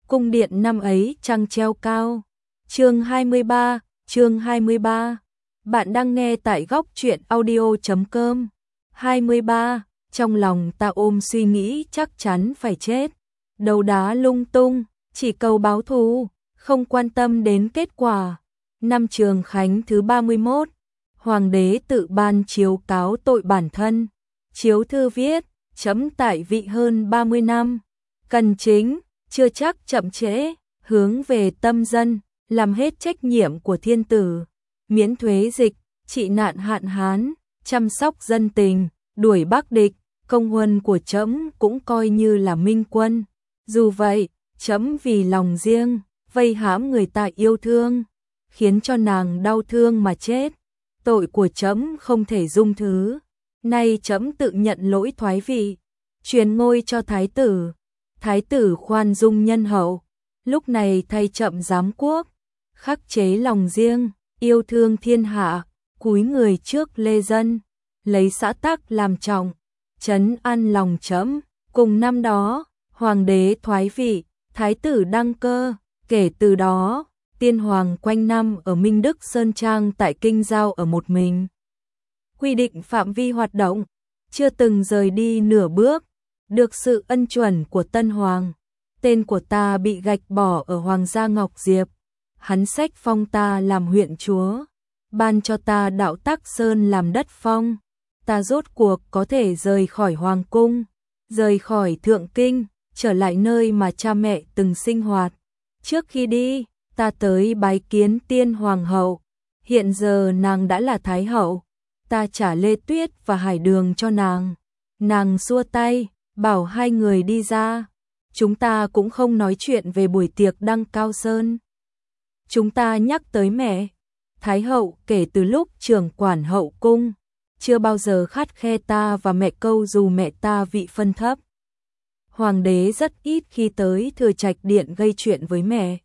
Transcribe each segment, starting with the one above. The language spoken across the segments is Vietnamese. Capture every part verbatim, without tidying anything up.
cung điện năm ấy trăng treo cao. Chương hai mươi ba, chương hai mươi ba. Bạn đang nghe tại góc truyện audio chấm com. hai mươi ba, trong lòng ta ôm suy nghĩ chắc chắn phải chết. Đầu đá lung tung, chỉ cầu báo thù, không quan tâm đến kết quả. Năm Trường Khánh thứ ba mươi mốt, Hoàng đế tự ban chiếu cáo tội bản thân. Chiếu thư viết, chấm tại vị hơn ba mươi năm. Cần chính, chưa chắc chậm trễ, hướng về tâm dân, làm hết trách nhiệm của thiên tử. Miễn thuế dịch, trị nạn hạn hán, chăm sóc dân tình, đuổi bắc địch, công huân của trẫm cũng coi như là minh quân. Dù vậy, trẫm vì lòng riêng, vây hãm người ta yêu thương, khiến cho nàng đau thương mà chết. Tội của trẫm không thể dung thứ. Nay trẫm tự nhận lỗi thoái vị, truyền ngôi cho thái tử. Thái tử khoan dung nhân hậu, lúc này thay trẫm giám quốc, khắc chế lòng riêng, yêu thương thiên hạ, cúi người trước lê dân, lấy xã tắc làm trọng, trấn an lòng trẫm. Cùng năm đó, hoàng đế thoái vị, thái tử đăng cơ, kể từ đó, tiên hoàng quanh năm ở Minh Đức Sơn Trang tại Kinh Giao ở một mình. Quy định phạm vi hoạt động, chưa từng rời đi nửa bước, được sự ân chuẩn của Tân Hoàng. Tên của ta bị gạch bỏ ở Hoàng gia Ngọc Diệp, hắn sách phong ta làm huyện chúa, ban cho ta đạo Tắc Sơn làm đất phong. Ta rốt cuộc có thể rời khỏi Hoàng cung, rời khỏi Thượng Kinh, trở lại nơi mà cha mẹ từng sinh hoạt. Trước khi đi, ta tới bái kiến tiên hoàng hậu, hiện giờ nàng đã là thái hậu. Ta trả Lê Tuyết và Hải Đường cho nàng. Nàng xua tay, bảo hai người đi ra. Chúng ta cũng không nói chuyện về buổi tiệc đăng cao sơn. Chúng ta nhắc tới mẹ. Thái hậu kể từ lúc trưởng quản hậu cung, chưa bao giờ khắt khe ta và mẹ câu dù mẹ ta vị phân thấp. Hoàng đế rất ít khi tới thừa trạch điện gây chuyện với mẹ.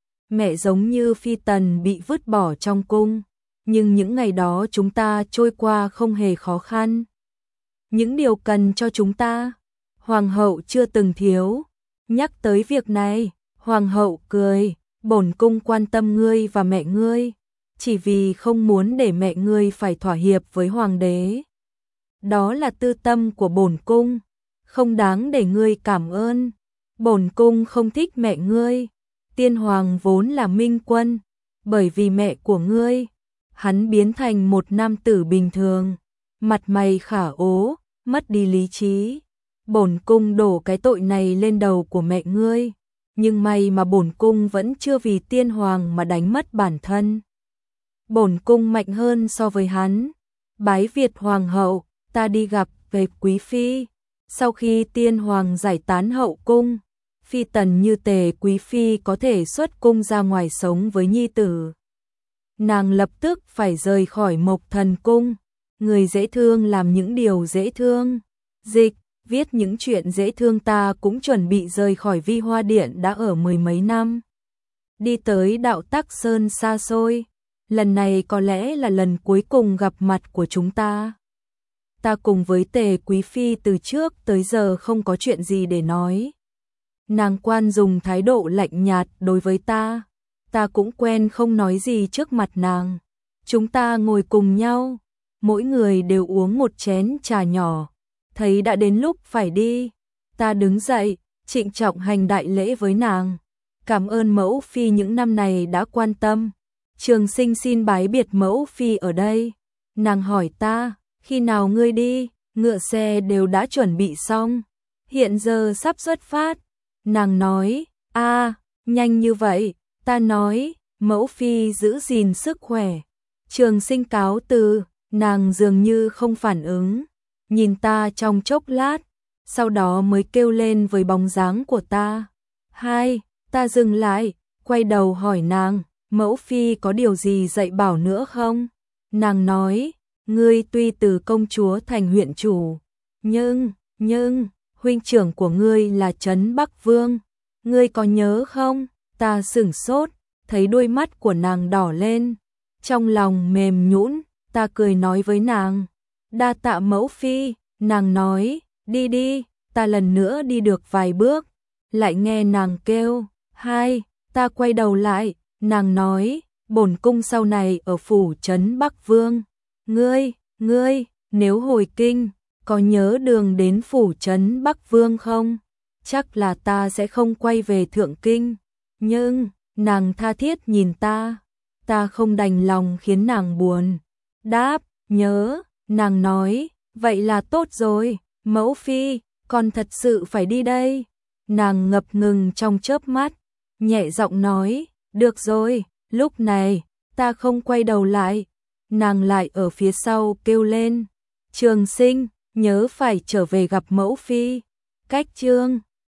Mẹ giống như phi tần bị vứt bỏ trong cung. Nhưng những ngày đó chúng ta trôi qua không hề khó khăn. Những điều cần cho chúng ta, hoàng hậu chưa từng thiếu. Nhắc tới việc này, hoàng hậu cười, bổn cung quan tâm ngươi và mẹ ngươi, chỉ vì không muốn để mẹ ngươi phải thỏa hiệp với hoàng đế. Đó là tư tâm của bổn cung, không đáng để ngươi cảm ơn. Bổn cung không thích mẹ ngươi. Tiên hoàng vốn là minh quân, bởi vì mẹ của ngươi, hắn biến thành một nam tử bình thường, mặt mày khả ố, mất đi lý trí. Bổn cung đổ cái tội này lên đầu của mẹ ngươi, nhưng may mà bổn cung vẫn chưa vì tiên hoàng mà đánh mất bản thân. Bổn cung mạnh hơn so với hắn. Bái Việt hoàng hậu, ta đi gặp về quý phi. Sau khi tiên hoàng giải tán hậu cung, phi tần như Tề quý phi có thể xuất cung ra ngoài sống với nhi tử. Nàng lập tức phải rời khỏi Mộc Thần cung. Người dễ thương làm những điều dễ thương, dịch, viết những chuyện dễ thương. Ta cũng chuẩn bị rời khỏi Vi Hoa Điện đã ở mười mấy năm, đi tới đạo Tắc Sơn xa xôi. Lần này có lẽ là lần cuối cùng gặp mặt của chúng ta. Ta cùng với Tề quý phi từ trước tới giờ không có chuyện gì để nói. Nàng quan dùng thái độ lạnh nhạt đối với ta. Ta cũng quen không nói gì trước mặt nàng. Chúng ta ngồi cùng nhau, mỗi người đều uống một chén trà nhỏ. Thấy đã đến lúc phải đi, ta đứng dậy, trịnh trọng hành đại lễ với nàng. Cảm ơn mẫu phi những năm này đã quan tâm. Trường Sinh xin bái biệt mẫu phi ở đây. Nàng hỏi ta, khi nào ngươi đi? Ngựa xe đều đã chuẩn bị xong, hiện giờ sắp xuất phát. Nàng nói, a, nhanh như vậy. Ta nói, mẫu phi giữ gìn sức khỏe. Trường Sinh cáo từ, nàng dường như không phản ứng, nhìn ta trong chốc lát, sau đó mới kêu lên với bóng dáng của ta. Hai, ta dừng lại, quay đầu hỏi nàng, mẫu phi có điều gì dạy bảo nữa không? Nàng nói, ngươi tuy từ công chúa thành huyện chủ, nhưng, nhưng, huynh trưởng của ngươi là Trấn Bắc Vương, ngươi có nhớ không? Ta sửng sốt, thấy đôi mắt của nàng đỏ lên, trong lòng mềm nhũn. Ta cười nói với nàng, đa tạ mẫu phi. Nàng nói, đi đi. Ta lần nữa đi được vài bước, lại nghe nàng kêu, Hai, ta quay đầu lại, nàng nói, bổn cung sau này ở phủ trấn Bắc Vương. Ngươi, ngươi, nếu hồi kinh, có nhớ đường đến phủ trấn Bắc Vương không? Chắc là ta sẽ không quay về Thượng Kinh. Nhưng, nàng tha thiết nhìn ta, ta không đành lòng khiến nàng buồn. Đáp, nhớ, nàng nói, vậy là tốt rồi, mẫu phi, con thật sự phải đi đây. Nàng ngập ngừng trong chớp mắt, nhẹ giọng nói, được rồi, lúc này, ta không quay đầu lại. Nàng lại ở phía sau kêu lên, Trường Sinh, nhớ phải trở về gặp mẫu phi. Cách chương